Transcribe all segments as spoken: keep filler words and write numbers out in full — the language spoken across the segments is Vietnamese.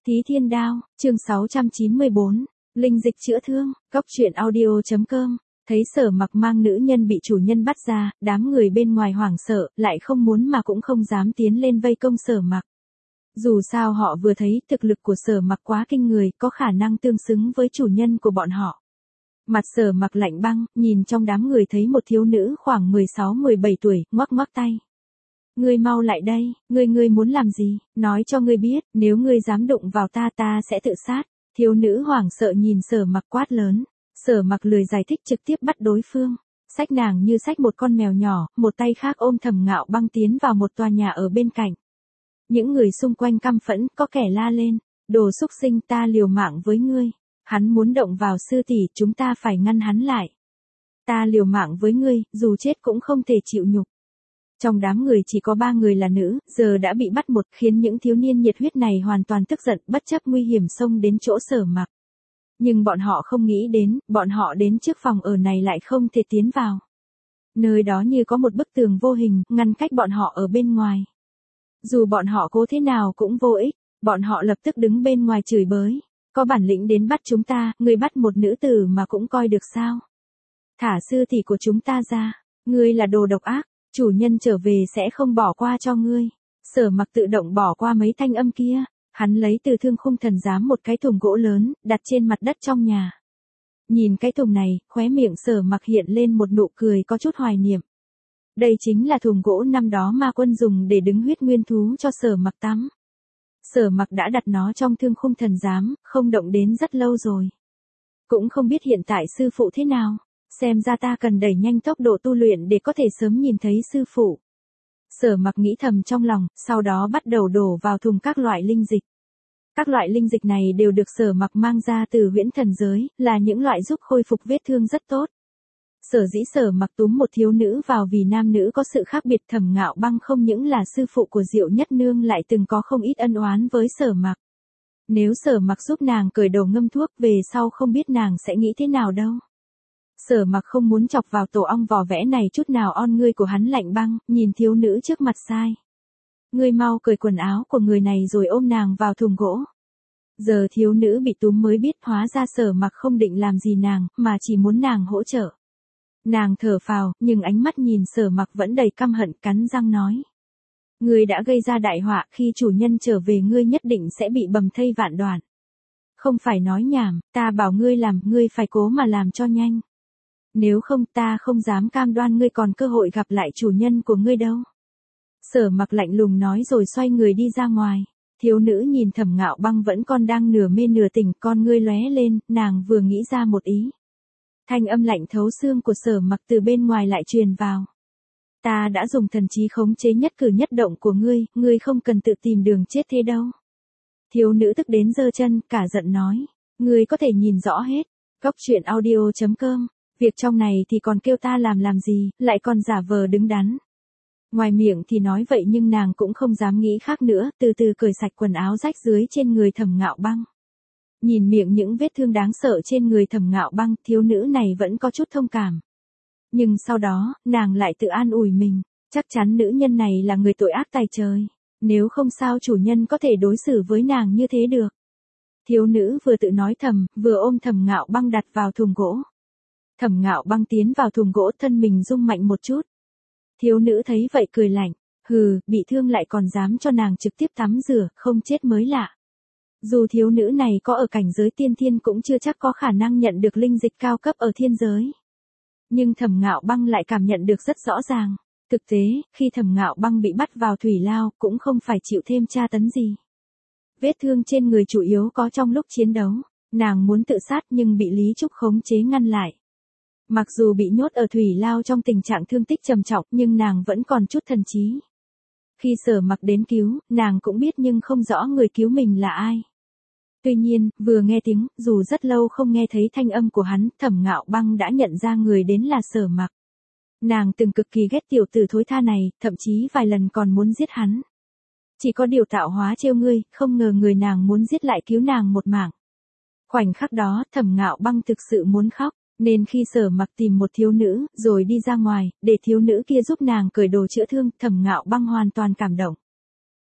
Thí Thiên Đao, chương sáu trăm chín mươi bốn, linh dịch chữa thương, cóc truyện audio.com. Thấy Sở Mặc mang nữ nhân bị chủ nhân bắt ra, đám người bên ngoài hoảng sợ, lại không muốn mà cũng không dám tiến lên vây công Sở Mặc. Dù sao họ vừa thấy thực lực của Sở Mặc quá kinh người, có khả năng tương xứng với chủ nhân của bọn họ. Mặt Sở Mặc lạnh băng, nhìn trong đám người thấy một thiếu nữ khoảng mười sáu mười bảy tuổi, ngoắc ngoắc tay. Ngươi mau lại đây, ngươi ngươi muốn làm gì, nói cho ngươi biết, nếu ngươi dám đụng vào ta ta sẽ tự sát. Thiếu nữ hoảng sợ nhìn Sở Mặc quát lớn. Sở Mặc lười giải thích trực tiếp bắt đối phương. Xách nàng như xách một con mèo nhỏ, một tay khác ôm Thẩm Ngạo Băng tiến vào một tòa nhà ở bên cạnh. Những người xung quanh căm phẫn, có kẻ la lên, đồ xúc sinh, ta liều mạng với ngươi. Hắn muốn động vào sư tỷ, chúng ta phải ngăn hắn lại. Ta liều mạng với ngươi, dù chết cũng không thể chịu nhục. Trong đám người chỉ có ba người là nữ, giờ đã bị bắt một, khiến những thiếu niên nhiệt huyết này hoàn toàn tức giận, bất chấp nguy hiểm xông đến chỗ Sở Mặc. Nhưng bọn họ không nghĩ đến, bọn họ đến trước phòng ở này lại không thể tiến vào. Nơi đó như có một bức tường vô hình, ngăn cách bọn họ ở bên ngoài. Dù bọn họ cố thế nào cũng vô ích, bọn họ lập tức đứng bên ngoài chửi bới. Có bản lĩnh đến bắt chúng ta, người bắt một nữ tử mà cũng coi được sao? Thả sư tỷ của chúng ta ra, ngươi là đồ độc ác, chủ nhân trở về sẽ không bỏ qua cho ngươi. Sở Mặc tự động bỏ qua mấy thanh âm kia. Hắn lấy từ Thương Khung Thần Giám một cái thùng gỗ lớn, đặt trên mặt đất trong nhà. Nhìn cái thùng này, khóe miệng Sở Mặc hiện lên một nụ cười có chút hoài niệm. Đây chính là thùng gỗ năm đó Ma Quân dùng để đứng huyết nguyên thú cho Sở Mặc tắm. Sở Mặc đã đặt nó trong Thương Khung Thần Giám, không động đến rất lâu rồi. Cũng không biết hiện tại sư phụ thế nào, xem ra ta cần đẩy nhanh tốc độ tu luyện để có thể sớm nhìn thấy sư phụ. Sở Mặc nghĩ thầm trong lòng, sau đó bắt đầu đổ vào thùng các loại linh dịch. Các loại linh dịch này đều được Sở Mặc mang ra từ huyễn thần giới, là những loại giúp khôi phục vết thương rất tốt. Sở dĩ Sở Mặc túm một thiếu nữ vào vì nam nữ có sự khác biệt. Thẩm Ngạo Băng không những là sư phụ của Diệu Nhất Nương lại từng có không ít ân oán với Sở Mặc. Nếu Sở Mặc giúp nàng cởi đầu ngâm thuốc về sau không biết nàng sẽ nghĩ thế nào đâu. Sở Mặc không muốn chọc vào tổ ong vỏ vẽ này chút nào, on ngươi của hắn lạnh băng, nhìn thiếu nữ trước mặt sai. Ngươi mau cởi quần áo của người này rồi ôm nàng vào thùng gỗ. Giờ thiếu nữ bị túm mới biết hóa ra Sở Mặc không định làm gì nàng, mà chỉ muốn nàng hỗ trợ. Nàng thở phào, nhưng ánh mắt nhìn Sở Mặc vẫn đầy căm hận, cắn răng nói. Ngươi đã gây ra đại họa, khi chủ nhân trở về ngươi nhất định sẽ bị bầm thây vạn đoạn. Không phải nói nhảm, ta bảo ngươi làm, ngươi phải cố mà làm cho nhanh. Nếu không ta không dám cam đoan ngươi còn cơ hội gặp lại chủ nhân của ngươi đâu. Sở Mặc lạnh lùng nói rồi xoay người đi ra ngoài. Thiếu nữ nhìn Thẩm Ngạo Băng vẫn còn đang nửa mê nửa tỉnh, con ngươi lóe lên, nàng vừa nghĩ ra một ý. Thanh âm lạnh thấu xương của Sở Mặc từ bên ngoài lại truyền vào. Ta đã dùng thần trí khống chế nhất cử nhất động của ngươi, ngươi không cần tự tìm đường chết thế đâu. Thiếu nữ tức đến giơ chân, cả giận nói. Ngươi có thể nhìn rõ hết. Cóc truyện audio.com. Việc trong này thì còn kêu ta làm làm gì, lại còn giả vờ đứng đắn. Ngoài miệng thì nói vậy nhưng nàng cũng không dám nghĩ khác nữa, từ từ cởi sạch quần áo rách dưới trên người Thẩm Ngạo Băng. Nhìn miệng những vết thương đáng sợ trên người Thẩm Ngạo Băng, thiếu nữ này vẫn có chút thông cảm. Nhưng sau đó, nàng lại tự an ủi mình, chắc chắn nữ nhân này là người tội ác tày trời. Nếu không sao chủ nhân có thể đối xử với nàng như thế được. Thiếu nữ vừa tự nói thầm, vừa ôm Thẩm Ngạo Băng đặt vào thùng gỗ. Thẩm Ngạo Băng tiến vào thùng gỗ, thân mình rung mạnh một chút. Thiếu nữ thấy vậy cười lạnh, hừ, bị thương lại còn dám cho nàng trực tiếp tắm rửa, không chết mới lạ. Dù thiếu nữ này có ở cảnh giới tiên thiên cũng chưa chắc có khả năng nhận được linh dịch cao cấp ở thiên giới. Nhưng Thẩm Ngạo Băng lại cảm nhận được rất rõ ràng. Thực tế, khi Thẩm Ngạo Băng bị bắt vào thủy lao, cũng không phải chịu thêm tra tấn gì. Vết thương trên người chủ yếu có trong lúc chiến đấu, nàng muốn tự sát nhưng bị Lý Trúc khống chế ngăn lại. Mặc dù bị nhốt ở thủy lao trong tình trạng thương tích trầm trọng nhưng nàng vẫn còn chút thần trí. Khi Sở Mặc đến cứu, nàng cũng biết nhưng không rõ người cứu mình là ai. Tuy nhiên, vừa nghe tiếng, dù rất lâu không nghe thấy thanh âm của hắn, Thẩm Ngạo Băng đã nhận ra người đến là Sở Mặc. Nàng từng cực kỳ ghét tiểu tử thối tha này, thậm chí vài lần còn muốn giết hắn. Chỉ có điều tạo hóa trêu ngươi, không ngờ người nàng muốn giết lại cứu nàng một mạng. Khoảnh khắc đó, Thẩm Ngạo Băng thực sự muốn khóc. Nên khi Sở Mặc tìm một thiếu nữ, rồi đi ra ngoài, để thiếu nữ kia giúp nàng cởi đồ chữa thương, Thẩm Ngạo Băng hoàn toàn cảm động.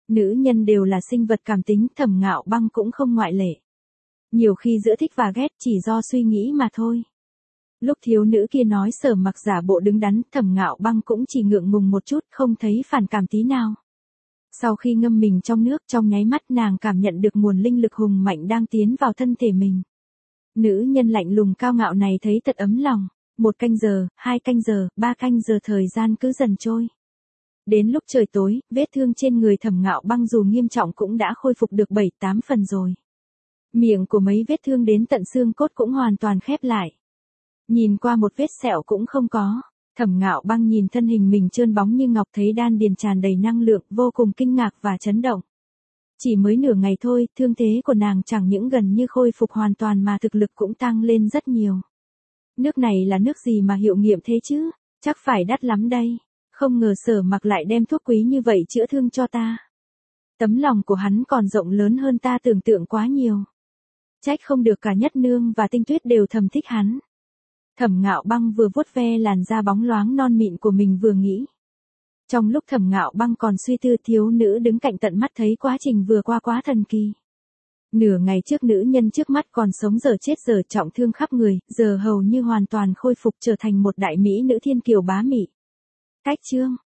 Nữ nhân đều là sinh vật cảm tính, Thẩm Ngạo Băng cũng không ngoại lệ. Nhiều khi giữa thích và ghét chỉ do suy nghĩ mà thôi. Lúc thiếu nữ kia nói Sở Mặc giả bộ đứng đắn, Thẩm Ngạo Băng cũng chỉ ngượng ngùng một chút, không thấy phản cảm tí nào. Sau khi ngâm mình trong nước, trong nháy mắt nàng cảm nhận được nguồn linh lực hùng mạnh đang tiến vào thân thể mình. Nữ nhân lạnh lùng cao ngạo này thấy thật ấm lòng. Một canh giờ, hai canh giờ, ba canh giờ thời gian cứ dần trôi. Đến lúc trời tối, vết thương trên người Thẩm Ngạo Băng dù nghiêm trọng cũng đã khôi phục được bảy tám phần rồi. Miệng của mấy vết thương đến tận xương cốt cũng hoàn toàn khép lại. Nhìn qua một vết sẹo cũng không có. Thẩm Ngạo Băng nhìn thân hình mình trơn bóng như ngọc, thấy đan điền tràn đầy năng lượng, vô cùng kinh ngạc và chấn động. Chỉ mới nửa ngày thôi, thương thế của nàng chẳng những gần như khôi phục hoàn toàn mà thực lực cũng tăng lên rất nhiều. Nước này là nước gì mà hiệu nghiệm thế chứ? Chắc phải đắt lắm đây. Không ngờ Sở Mặc lại đem thuốc quý như vậy chữa thương cho ta. Tấm lòng của hắn còn rộng lớn hơn ta tưởng tượng quá nhiều. Trách không được cả Nhất Nương và Tinh Tuyết đều thầm thích hắn. Thẩm Ngạo Băng vừa vuốt ve làn da bóng loáng non mịn của mình vừa nghĩ. Trong lúc Thẩm Ngạo Băng còn suy tư, thiếu nữ đứng cạnh tận mắt thấy quá trình vừa qua quá thần kỳ. Nửa ngày trước nữ nhân trước mắt còn sống giờ chết giờ trọng thương khắp người, giờ hầu như hoàn toàn khôi phục trở thành một đại mỹ nữ thiên kiều bá mị. Cách chương